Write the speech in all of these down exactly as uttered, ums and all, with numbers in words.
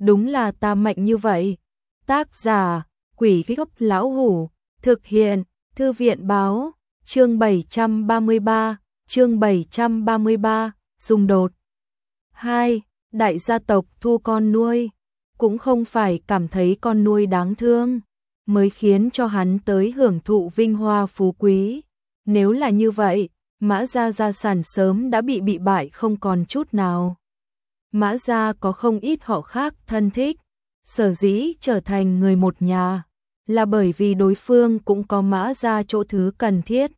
đúng là ta mạnh như vậy. Tác giả, Quỷ Gốc Lão Hủ, thực hiện, Thư viện báo, chương bảy trăm ba mươi ba, chương bảy trăm ba mươi ba, xung đột. hai. Đại gia tộc thu con nuôi, cũng không phải cảm thấy con nuôi đáng thương, mới khiến cho hắn tới hưởng thụ vinh hoa phú quý. Nếu là như vậy, Mã gia gia sản sớm đã bị bị bại không còn chút nào. Mã gia có không ít họ khác thân thích, sở dĩ trở thành người một nhà, là bởi vì đối phương cũng có Mã gia chỗ thứ cần thiết.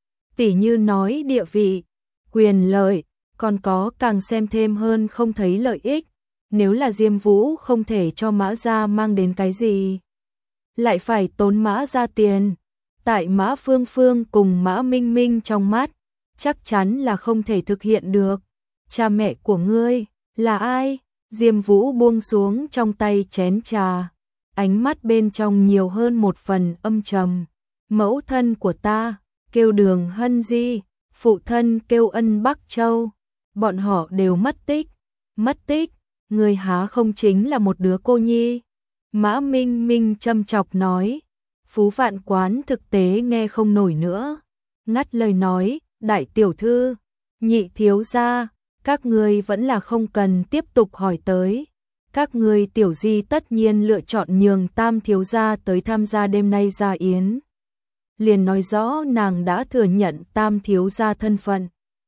Tỉ như nói địa vị, quyền lợi, còn có càng xem thêm hơn không thấy lợi ích. Nếu là Diêm Vũ không thể cho Mã gia mang đến cái gì, lại phải tốn Mã gia tiền. Tại Mã Phương Phương cùng Mã Minh Minh trong mắt, chắc chắn là không thể thực hiện được. Cha mẹ của ngươi là ai? Diêm Vũ buông xuống trong tay chén trà, ánh mắt bên trong nhiều hơn một phần âm trầm. Mẫu thân của ta kêu Đường Hân Di, phụ thân kêu Ân Bắc Châu, bọn họ đều mất tích. Mất tích? Ngươi há không chính là một đứa cô nhi? Mã Minh Minh châm chọc nói. Phú Vạn Quán thực tế nghe không nổi nữa, ngắt lời nói, đại tiểu thư, nhị thiếu gia, các ngươi vẫn là không cần tiếp tục hỏi tới. Các ngươi tiểu di tất nhiên lựa chọn nhường tam thiếu gia tới tham gia đêm nay gia yến. Liền nói rõ nàng đã thừa nhận tam thiếu gia thân phận.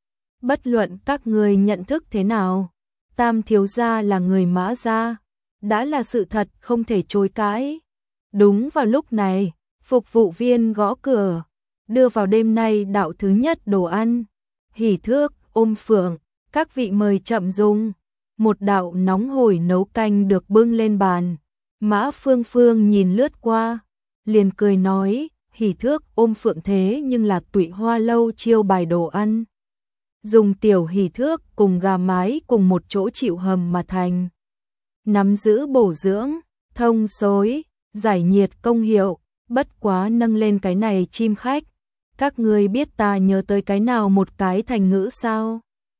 Bất luận các ngươi nhận thức thế nào, tam thiếu gia là người Mã gia, đã là sự thật không thể chối cãi. Đúng vào lúc này, phục vụ viên gõ cửa, đưa vào đêm nay đạo thứ nhất đồ ăn. Hỉ Thước, Ôm Phượng, các vị mời chậm dùng. Một đạo nóng hổi nấu canh được bưng lên bàn. Mã Phương Phương nhìn lướt qua, liền cười nói, Hỉ Thước, Ôm Phượng thế nhưng là Tụy Hoa lâu chiêu bài đồ ăn. Dùng tiểu hỉ thước cùng gà mái cùng một chỗ chịu hầm mà thành. Nắm giữ bổ dưỡng, thông xối, giải nhiệt công hiệu, bất quá nâng lên cái này chim khách. Các ngươi biết ta nhớ tới cái nào một cái thành ngữ sao?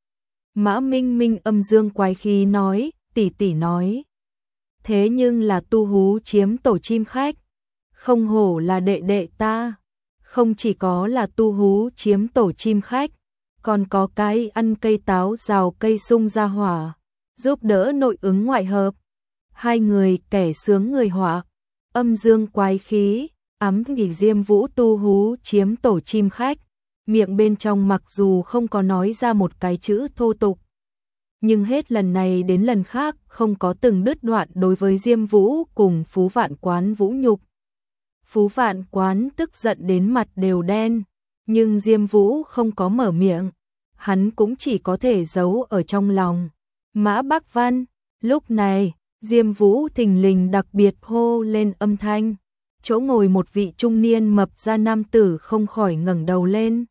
Mã Minh Minh âm dương quái khí nói, tỷ tỷ nói. Thế nhưng là tu hú chiếm tổ chim khách, không hổ là đệ đệ ta. Không chỉ có là tu hú chiếm tổ chim khách, còn có cái ăn cây táo rào cây sung ra hỏa, giúp đỡ nội ứng ngoại hợp. Hai người kẻ sướng người họa, âm dương quái khí, ám nghỉ Diêm Vũ tu hú chiếm tổ chim khách, miệng bên trong mặc dù không có nói ra một cái chữ thô tục, nhưng hết lần này đến lần khác không có từng đứt đoạn đối với Diêm Vũ cùng Phú Vạn Quán vũ nhục. Phú Vạn Quán tức giận đến mặt đều đen, nhưng Diêm Vũ không có mở miệng, hắn cũng chỉ có thể giấu ở trong lòng. Mã Bác Văn, lúc này, Diêm Vũ thình lình đặc biệt hô lên âm thanh, chỗ ngồi một vị trung niên mập ra nam tử không khỏi ngẩng đầu lên.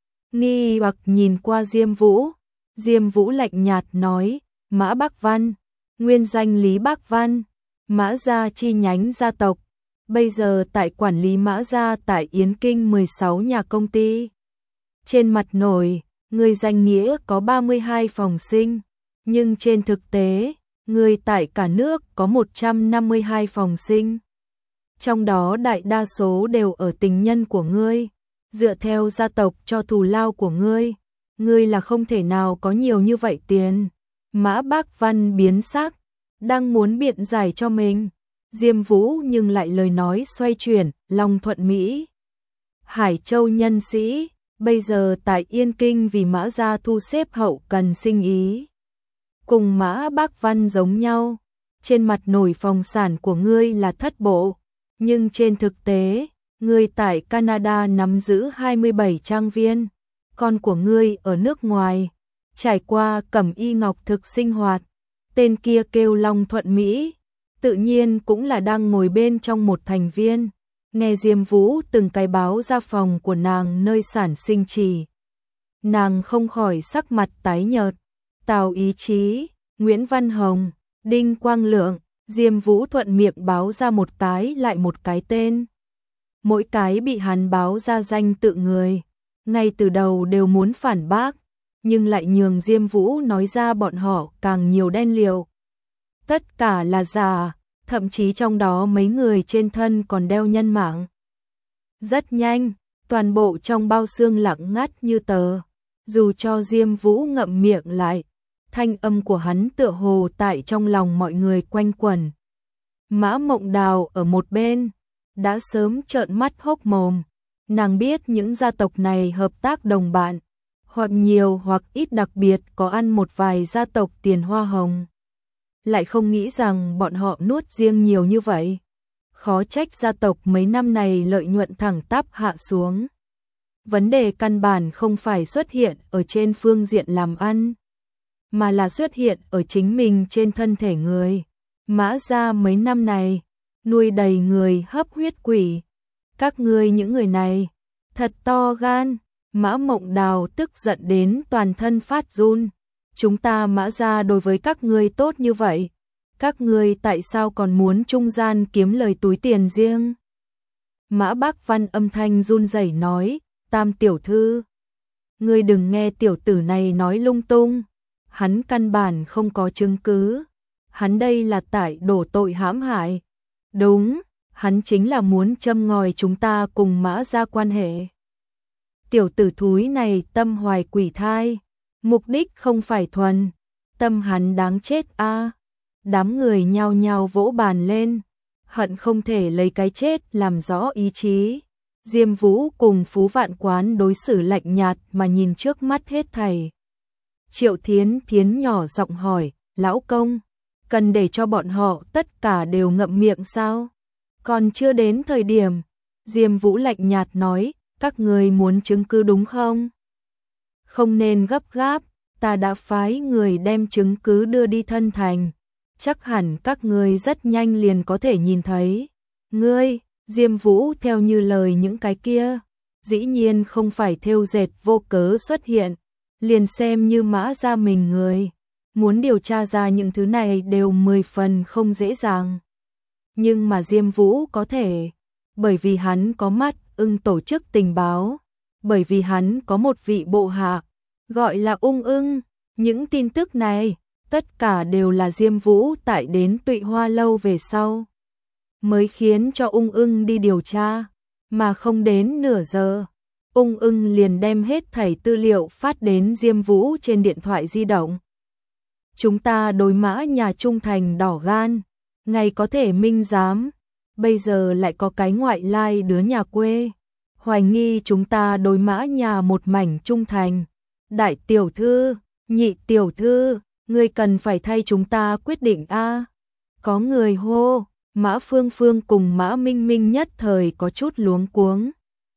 Nghi hoặc nhìn qua Diêm Vũ, Diêm Vũ lạnh nhạt nói, Mã Bác Văn, nguyên danh Lý Bác Văn, Mã gia chi nhánh gia tộc. Bây giờ tại quản lý Mã gia tại Yến Kinh mười sáu nhà công ty. Trên mặt nổi, người danh nghĩa có ba mươi hai phòng sinh, nhưng trên thực tế, người tại cả nước có một trăm năm mươi hai phòng sinh. Trong đó đại đa số đều ở tình nhân của ngươi, dựa theo gia tộc cho thù lao của ngươi, ngươi là không thể nào có nhiều như vậy tiền. Mã Bác Văn biến sắc, đang muốn biện giải cho mình. Diêm Vũ nhưng lại lời nói xoay chuyển, Long Thuận Mỹ, Hải Châu nhân sĩ, bây giờ tại Yên Kinh vì Mã gia thu xếp hậu cần sinh ý. Cùng Mã Bác Văn giống nhau, trên mặt nổi phòng sản của ngươi là thất bộ, nhưng trên thực tế, ngươi tại Canada nắm giữ hai mươi bảy trang viên, con của ngươi ở nước ngoài, trải qua cẩm y ngọc thực sinh hoạt, tên kia kêu Long Thuận Mỹ. Tự nhiên cũng là đang ngồi bên trong một thành viên, nghe Diêm Vũ từng cái báo ra phòng của nàng nơi sản sinh trì. Nàng không khỏi sắc mặt tái nhợt. Tào Ý Chí, Nguyễn Văn Hồng, Đinh Quang Lượng, Diêm Vũ thuận miệng báo ra một cái lại một cái tên. Mỗi cái bị hắn báo ra danh tự người, ngay từ đầu đều muốn phản bác, nhưng lại nhường Diêm Vũ nói ra bọn họ càng nhiều đen liều. tất cả là giả, thậm chí trong đó mấy người trên thân còn đeo nhân mạng. Rất nhanh, toàn bộ trong bao xương lặng ngắt như tờ, dù cho Diêm Vũ ngậm miệng lại, thanh âm của hắn tựa hồ tại trong lòng mọi người quanh quẩn. Mã Mộng Đào ở một bên, đã sớm trợn mắt hốc mồm, nàng biết những gia tộc này hợp tác đồng bạn, hoặc nhiều hoặc ít đặc biệt có ăn một vài gia tộc tiền hoa hồng. Lại không nghĩ rằng bọn họ nuốt riêng nhiều như vậy. Khó trách gia tộc mấy năm này lợi nhuận thẳng tắp hạ xuống. Vấn đề căn bản không phải xuất hiện ở trên phương diện làm ăn, mà là xuất hiện ở chính mình trên thân thể người. Mã gia mấy năm này, nuôi đầy người hấp huyết quỷ. Các ngươi những người này, thật to gan. Mã Mộng Đào tức giận đến toàn thân phát run. Chúng ta Mã gia đối với các ngươi tốt như vậy, các ngươi tại sao còn muốn trung gian kiếm lời túi tiền riêng? Mã Bác Văn âm thanh run rẩy nói, Tam tiểu thư, ngươi đừng nghe tiểu tử này nói lung tung, hắn căn bản không có chứng cứ, hắn đây là tại đổ tội hãm hại. Đúng, hắn chính là muốn châm ngòi chúng ta cùng Mã gia quan hệ. Tiểu tử thúi này tâm hoài quỷ thai, mục đích không phải thuần, tâm hắn đáng chết a. À. Đám người nhao nhao vỗ bàn lên, hận không thể lấy cái chết làm rõ ý chí. Diêm Vũ cùng Phú Vạn Quán đối xử lạnh nhạt mà nhìn trước mắt hết thảy. Triệu Thiến Thiến nhỏ giọng hỏi, lão công, cần để cho bọn họ tất cả đều ngậm miệng sao? Còn chưa đến thời điểm. Diêm Vũ lạnh nhạt nói, các người muốn chứng cứ đúng không? Không nên gấp gáp, ta đã phái người đem chứng cứ đưa đi thân thành. Chắc hẳn các ngươi rất nhanh liền có thể nhìn thấy. Ngươi, Diêm Vũ theo như lời những cái kia, dĩ nhiên không phải thêu dệt vô cớ xuất hiện, liền xem như Mã gia mình người. Muốn điều tra ra những thứ này đều mười phần không dễ dàng. Nhưng mà Diêm Vũ có thể, bởi vì hắn có mắt ưng tổ chức tình báo, bởi vì hắn có một vị bộ hạ, gọi là Ung Ưng. Những tin tức này, tất cả đều là Diêm Vũ tại đến Tụy Hoa lâu về sau, mới khiến cho Ung Ưng đi điều tra, mà không đến nửa giờ. Ung Ưng liền đem hết thảy tư liệu phát đến Diêm Vũ trên điện thoại di động. Chúng ta đối Mã nhà trung thành đỏ gan, ngày có thể minh giám, bây giờ lại có cái ngoại lai đứa nhà quê, hoài nghi chúng ta đối Mã nhà một mảnh trung thành. Đại tiểu thư, nhị tiểu thư, ngươi cần phải thay chúng ta quyết định a. À. Có người hô, Mã Phương Phương cùng Mã Minh Minh nhất thời có chút luống cuống.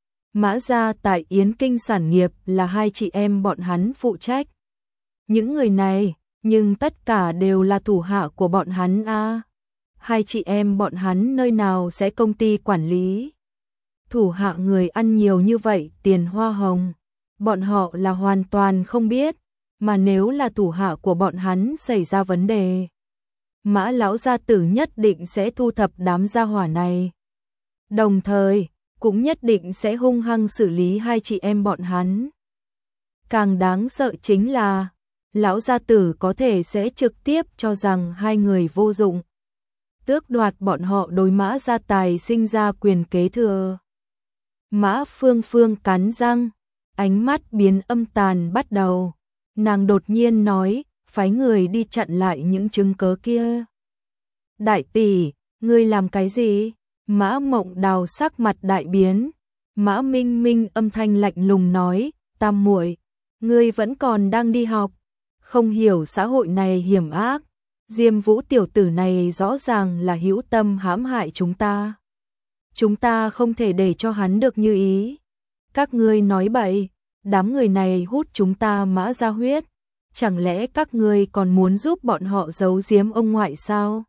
Mã gia tại Yến Kinh sản nghiệp là hai chị em bọn hắn phụ trách. Những người này, nhưng tất cả đều là thủ hạ của bọn hắn a. À. Hai chị em bọn hắn nơi nào sẽ công ty quản lý? Thủ hạ người ăn nhiều như vậy tiền hoa hồng, bọn họ là hoàn toàn không biết, mà nếu là thủ hạ của bọn hắn xảy ra vấn đề, Mã lão gia tử nhất định sẽ thu thập đám gia hỏa này. Đồng thời, cũng nhất định sẽ hung hăng xử lý hai chị em bọn hắn. Càng đáng sợ chính là, lão gia tử có thể sẽ trực tiếp cho rằng hai người vô dụng, tước đoạt bọn họ đối Mã gia tài sinh ra quyền kế thừa. Mã Phương Phương cắn răng, ánh mắt biến âm tàn bắt đầu. Nàng đột nhiên nói, phái người đi chặn lại những chứng cớ kia. Đại tỷ, ngươi làm cái gì? Mã Mộng Đào sắc mặt đại biến. Mã Minh Minh âm thanh lạnh lùng nói, Tam muội, ngươi vẫn còn đang đi học, không hiểu xã hội này hiểm ác. Diêm Vũ tiểu tử này rõ ràng là hữu tâm hãm hại chúng ta. Chúng ta không thể để cho hắn được như ý. Các ngươi nói bậy, đám người này hút chúng ta Mã gia huyết. Chẳng lẽ các ngươi còn muốn giúp bọn họ giấu giếm ông ngoại sao?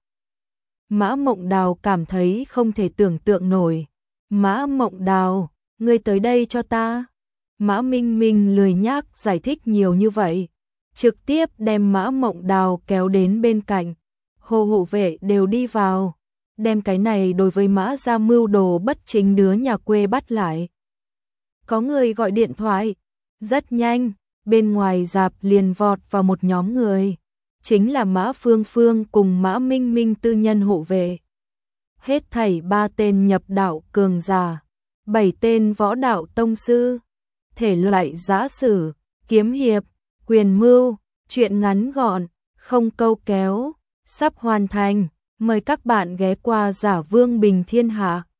Mã Mộng Đào cảm thấy không thể tưởng tượng nổi. Mã Mộng Đào, ngươi tới đây cho ta. Mã Minh Minh lười nhác giải thích nhiều như vậy, trực tiếp đem Mã Mộng Đào kéo đến bên cạnh. Hồ hộ vệ đều đi vào, đem cái này đối với Mã gia mưu đồ bất chính đứa nhà quê bắt lại. Có người gọi điện thoại, rất nhanh, bên ngoài rạp liền vọt vào một nhóm người. chính là Mã Phương Phương cùng Mã Minh Minh tư nhân hộ vệ. Hết thảy ba tên nhập đạo cường giả, bảy tên võ đạo tông sư, thể loại giã sử, kiếm hiệp, quyền mưu, truyện ngắn gọn, không câu kéo, sắp hoàn thành. Mời các bạn ghé qua Giả Vương Bình Thiên Hạ.